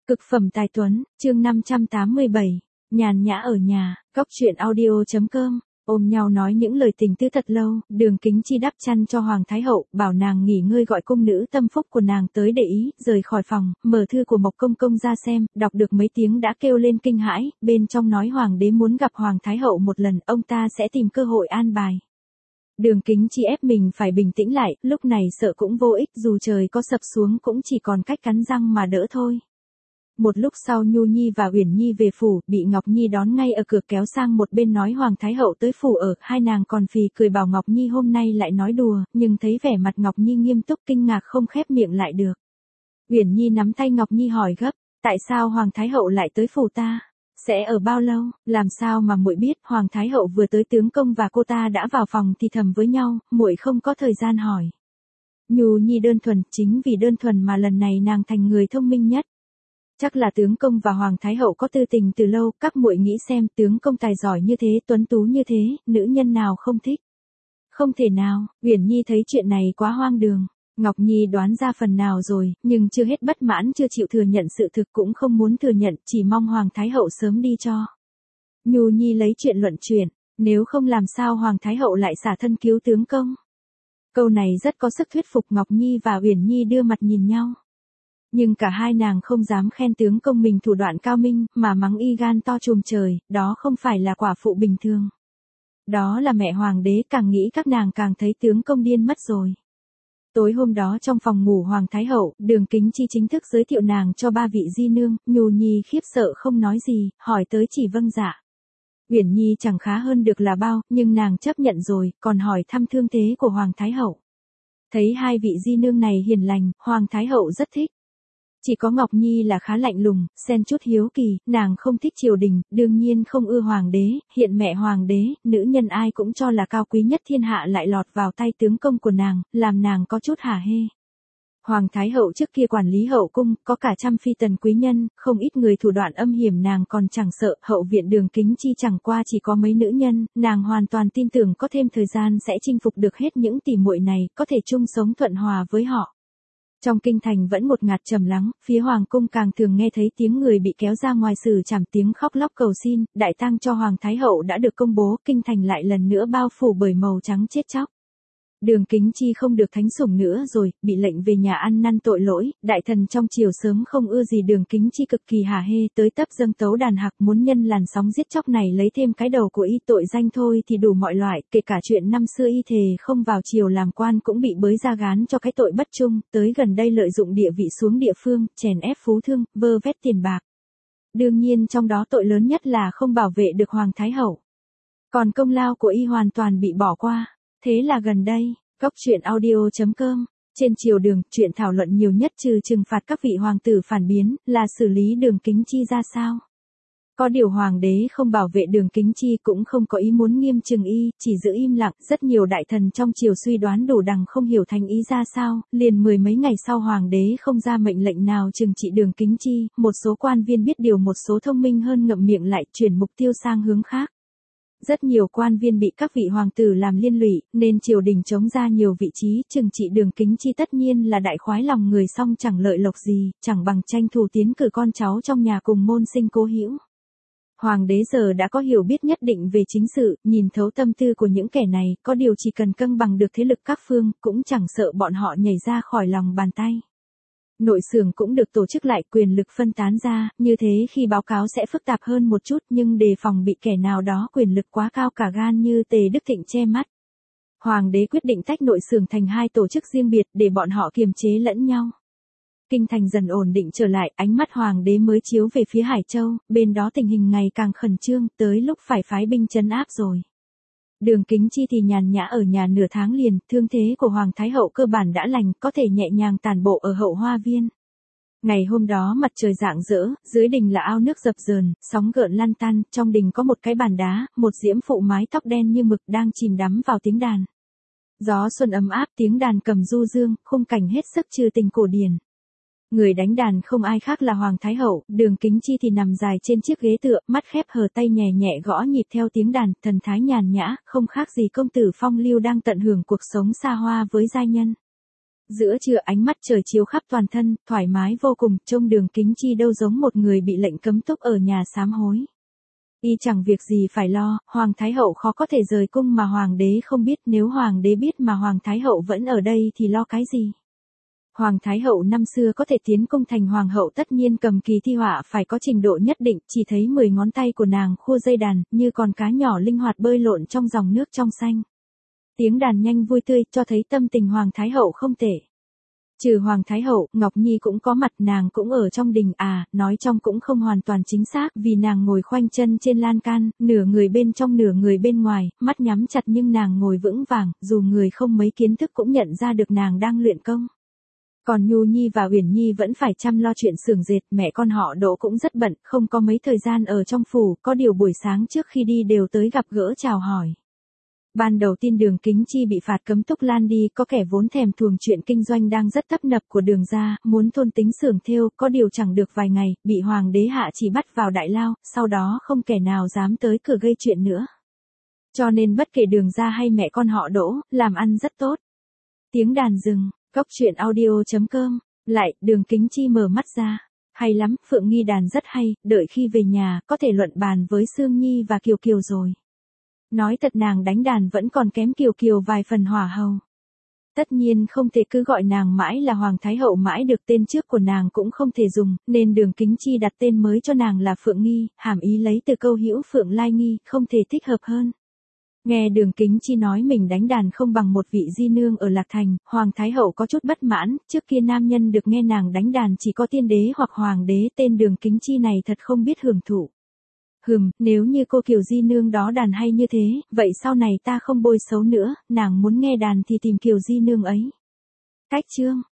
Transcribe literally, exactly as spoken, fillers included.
Cực phẩm tài tuấn, chương năm trăm tám mươi bảy, nhàn nhã ở nhà, góc truyện audio.com, ôm nhau nói những lời tình tứ thật lâu, Đường Kính Chi đắp chăn cho Hoàng Thái Hậu, bảo nàng nghỉ ngơi gọi cung nữ tâm phúc của nàng tới để ý, rời khỏi phòng, mở thư của Mộc Công Công ra xem, đọc được mấy tiếng đã kêu lên kinh hãi, bên trong nói Hoàng đế muốn gặp Hoàng Thái Hậu một lần, ông ta sẽ tìm cơ hội an bài. Đường Kính Chi ép mình phải bình tĩnh lại, lúc này sợ cũng vô ích, dù trời có sập xuống cũng chỉ còn cách cắn răng mà đỡ thôi. Một lúc sau Nhu Nhi và Uyển Nhi về phủ, bị Ngọc Nhi đón ngay ở cửa kéo sang một bên nói Hoàng Thái Hậu tới phủ ở, hai nàng còn phì cười bảo Ngọc Nhi hôm nay lại nói đùa, nhưng thấy vẻ mặt Ngọc Nhi nghiêm túc kinh ngạc không khép miệng lại được. Uyển Nhi nắm tay Ngọc Nhi hỏi gấp, tại sao Hoàng Thái Hậu lại tới phủ ta? Sẽ ở bao lâu? Làm sao mà muội biết? Hoàng Thái Hậu vừa tới tướng công và cô ta đã vào phòng thì thầm với nhau, muội không có thời gian hỏi. Nhu Nhi đơn thuần, chính vì đơn thuần mà lần này nàng thành người thông minh nhất. Chắc là tướng công và Hoàng Thái Hậu có tư tình từ lâu, các muội nghĩ xem, tướng công tài giỏi như thế, tuấn tú như thế, nữ nhân nào không thích? Không thể nào, Uyển Nhi thấy chuyện này quá hoang đường. Ngọc Nhi đoán ra phần nào rồi, nhưng chưa hết bất mãn, chưa chịu thừa nhận sự thực, cũng không muốn thừa nhận, chỉ mong Hoàng Thái Hậu sớm đi cho. Nhu Nhi lấy chuyện luận chuyện, nếu không làm sao Hoàng Thái Hậu lại xả thân cứu tướng công? Câu này rất có sức thuyết phục, Ngọc Nhi và Uyển Nhi đưa mặt nhìn nhau. Nhưng cả hai nàng không dám khen tướng công mình thủ đoạn cao minh, mà mắng y gan to trùm trời, đó không phải là quả phụ bình thường. Đó là mẹ Hoàng đế, càng nghĩ các nàng càng thấy tướng công điên mất rồi. Tối hôm đó trong phòng ngủ Hoàng Thái Hậu, Đường Kính Chi chính thức giới thiệu nàng cho ba vị di nương, Nhu Nhi khiếp sợ không nói gì, hỏi tới chỉ vâng dạ. Uyển Nhi chẳng khá hơn được là bao, nhưng nàng chấp nhận rồi, còn hỏi thăm thương thế của Hoàng Thái Hậu. Thấy hai vị di nương này hiền lành, Hoàng Thái Hậu rất thích. Chỉ có Ngọc Nhi là khá lạnh lùng, xen chút hiếu kỳ, nàng không thích triều đình, đương nhiên không ưa Hoàng đế, hiện mẹ Hoàng đế, nữ nhân ai cũng cho là cao quý nhất thiên hạ lại lọt vào tay tướng công của nàng, làm nàng có chút hả hê. Hoàng Thái Hậu trước kia quản lý hậu cung, có cả trăm phi tần quý nhân, không ít người thủ đoạn âm hiểm nàng còn chẳng sợ, hậu viện Đường Kính Chi chẳng qua chỉ có mấy nữ nhân, nàng hoàn toàn tin tưởng có thêm thời gian sẽ chinh phục được hết những tỷ muội này, có thể chung sống thuận hòa với họ. Trong kinh thành vẫn một ngạt trầm lắng, phía hoàng cung càng thường nghe thấy tiếng người bị kéo ra ngoài xử trảm, tiếng khóc lóc cầu xin, đại tang cho Hoàng Thái Hậu đã được công bố, kinh thành lại lần nữa bao phủ bởi màu trắng chết chóc. Đường Kính Chi không được thánh sủng nữa rồi, bị lệnh về nhà ăn năn tội lỗi, đại thần trong triều sớm không ưa gì Đường Kính Chi, cực kỳ hả hê, tới tấp dâng tấu đàn hạc, muốn nhân làn sóng giết chóc này lấy thêm cái đầu của y, tội danh thôi thì đủ mọi loại, kể cả chuyện năm xưa y thề không vào triều làm quan cũng bị bới ra gán cho cái tội bất trung, tới gần đây lợi dụng địa vị xuống địa phương, chèn ép phú thương, vơ vét tiền bạc. Đương nhiên trong đó tội lớn nhất là không bảo vệ được Hoàng Thái Hậu. Còn công lao của y hoàn toàn bị bỏ qua. Thế là gần đây, góc truyện audio.com, trên triều đường, chuyện thảo luận nhiều nhất trừ trừng phạt các vị hoàng tử phản biến, là xử lý Đường Kính Chi ra sao. Có điều Hoàng đế không bảo vệ Đường Kính Chi cũng không có ý muốn nghiêm trừng y, chỉ giữ im lặng, rất nhiều đại thần trong triều suy đoán đủ đằng không hiểu thành ý ra sao, liền mười mấy ngày sau Hoàng đế không ra mệnh lệnh nào trừng trị Đường Kính Chi, một số quan viên biết điều, một số thông minh hơn ngậm miệng lại, chuyển mục tiêu sang hướng khác. Rất nhiều quan viên bị các vị hoàng tử làm liên lụy, nên triều đình chống ra nhiều vị trí, trừng trị Đường Kính Chi tất nhiên là đại khoái lòng người, song chẳng lợi lộc gì, chẳng bằng tranh thủ tiến cử con cháu trong nhà cùng môn sinh cố hữu. Hoàng đế giờ đã có hiểu biết nhất định về chính sự, nhìn thấu tâm tư của những kẻ này, có điều chỉ cần cân bằng được thế lực các phương, cũng chẳng sợ bọn họ nhảy ra khỏi lòng bàn tay. Nội xưởng cũng được tổ chức lại, quyền lực phân tán ra, như thế khi báo cáo sẽ phức tạp hơn một chút, nhưng đề phòng bị kẻ nào đó quyền lực quá cao cả gan như Tề Đức Thịnh che mắt. Hoàng đế quyết định tách nội xưởng thành hai tổ chức riêng biệt để bọn họ kiềm chế lẫn nhau. Kinh thành dần ổn định trở lại, ánh mắt Hoàng đế mới chiếu về phía Hải Châu, bên đó tình hình ngày càng khẩn trương, tới lúc phải phái binh trấn áp rồi. Đường Kính Chi thì nhàn nhã ở nhà nửa tháng liền, thương thế của Hoàng Thái Hậu cơ bản đã lành, có thể nhẹ nhàng tản bộ ở hậu hoa viên. Ngày hôm đó mặt trời rạng rỡ, dưới đình là ao nước dập dờn, sóng gợn lăn tăn, trong đình có một cái bàn đá, một diễm phụ mái tóc đen như mực đang chìm đắm vào tiếng đàn. Gió xuân ấm áp, tiếng đàn cầm du dương, khung cảnh hết sức trữ tình cổ điển. Người đánh đàn không ai khác là Hoàng Thái Hậu, Đường Kính Chi thì nằm dài trên chiếc ghế tựa, mắt khép hờ, tay nhẹ nhẹ gõ nhịp theo tiếng đàn, thần thái nhàn nhã, không khác gì công tử phong lưu đang tận hưởng cuộc sống xa hoa với giai nhân. Giữa trưa ánh mắt trời chiếu khắp toàn thân, thoải mái vô cùng, trông Đường Kính Chi đâu giống một người bị lệnh cấm túc ở nhà sám hối. Y chẳng việc gì phải lo, Hoàng Thái Hậu khó có thể rời cung mà Hoàng đế không biết, nếu Hoàng đế biết mà Hoàng Thái Hậu vẫn ở đây thì lo cái gì. Hoàng Thái Hậu năm xưa có thể tiến cung thành Hoàng hậu tất nhiên cầm kỳ thi họa phải có trình độ nhất định, chỉ thấy mười ngón tay của nàng khua dây đàn, như con cá nhỏ linh hoạt bơi lộn trong dòng nước trong xanh. Tiếng đàn nhanh vui tươi, cho thấy tâm tình Hoàng Thái Hậu không tệ. Trừ Hoàng Thái Hậu, Ngọc Nhi cũng có mặt, nàng cũng ở trong đình, à, nói trong cũng không hoàn toàn chính xác, vì nàng ngồi khoanh chân trên lan can, nửa người bên trong nửa người bên ngoài, mắt nhắm chặt nhưng nàng ngồi vững vàng, dù người không mấy kiến thức cũng nhận ra được nàng đang luyện công. Còn Nhu Nhi và Uyển Nhi vẫn phải chăm lo chuyện xưởng dệt, mẹ con họ Đỗ cũng rất bận, không có mấy thời gian ở trong phủ, có điều buổi sáng trước khi đi đều tới gặp gỡ chào hỏi. Ban đầu tin Đường Kính Chi bị phạt cấm túc lan đi, có kẻ vốn thèm thuồng chuyện kinh doanh đang rất tấp nập của Đường gia, muốn thôn tính xưởng thêu, có điều chẳng được vài ngày, bị Hoàng đế hạ chỉ bắt vào đại lao, sau đó không kẻ nào dám tới cửa gây chuyện nữa. Cho nên bất kể Đường gia hay mẹ con họ Đỗ, làm ăn rất tốt. Tiếng đàn dừng, Cốc truyện audio chấm com, lại, Đường Kính Chi mở mắt ra. Hay lắm, Phượng Nghi đàn rất hay, đợi khi về nhà, có thể luận bàn với Sương Nhi và Kiều Kiều rồi. Nói thật nàng đánh đàn vẫn còn kém Kiều Kiều vài phần hỏa hầu. Tất nhiên không thể cứ gọi nàng mãi là Hoàng Thái Hậu mãi được, tên trước của nàng cũng không thể dùng, nên Đường Kính Chi đặt tên mới cho nàng là Phượng Nghi, hàm ý lấy từ câu hữu Phượng Lai Nghi, không thể thích hợp hơn. Nghe Đường Kính Chi nói mình đánh đàn không bằng một vị di nương ở Lạc Thành, Hoàng Thái Hậu có chút bất mãn, trước kia nam nhân được nghe nàng đánh đàn chỉ có tiên đế hoặc hoàng đế, tên Đường Kính Chi này thật không biết hưởng thụ. Hừm, nếu như cô Kiều di nương đó đàn hay như thế, vậy sau này ta không bôi xấu nữa, nàng muốn nghe đàn thì tìm Kiều di nương ấy. Cách chương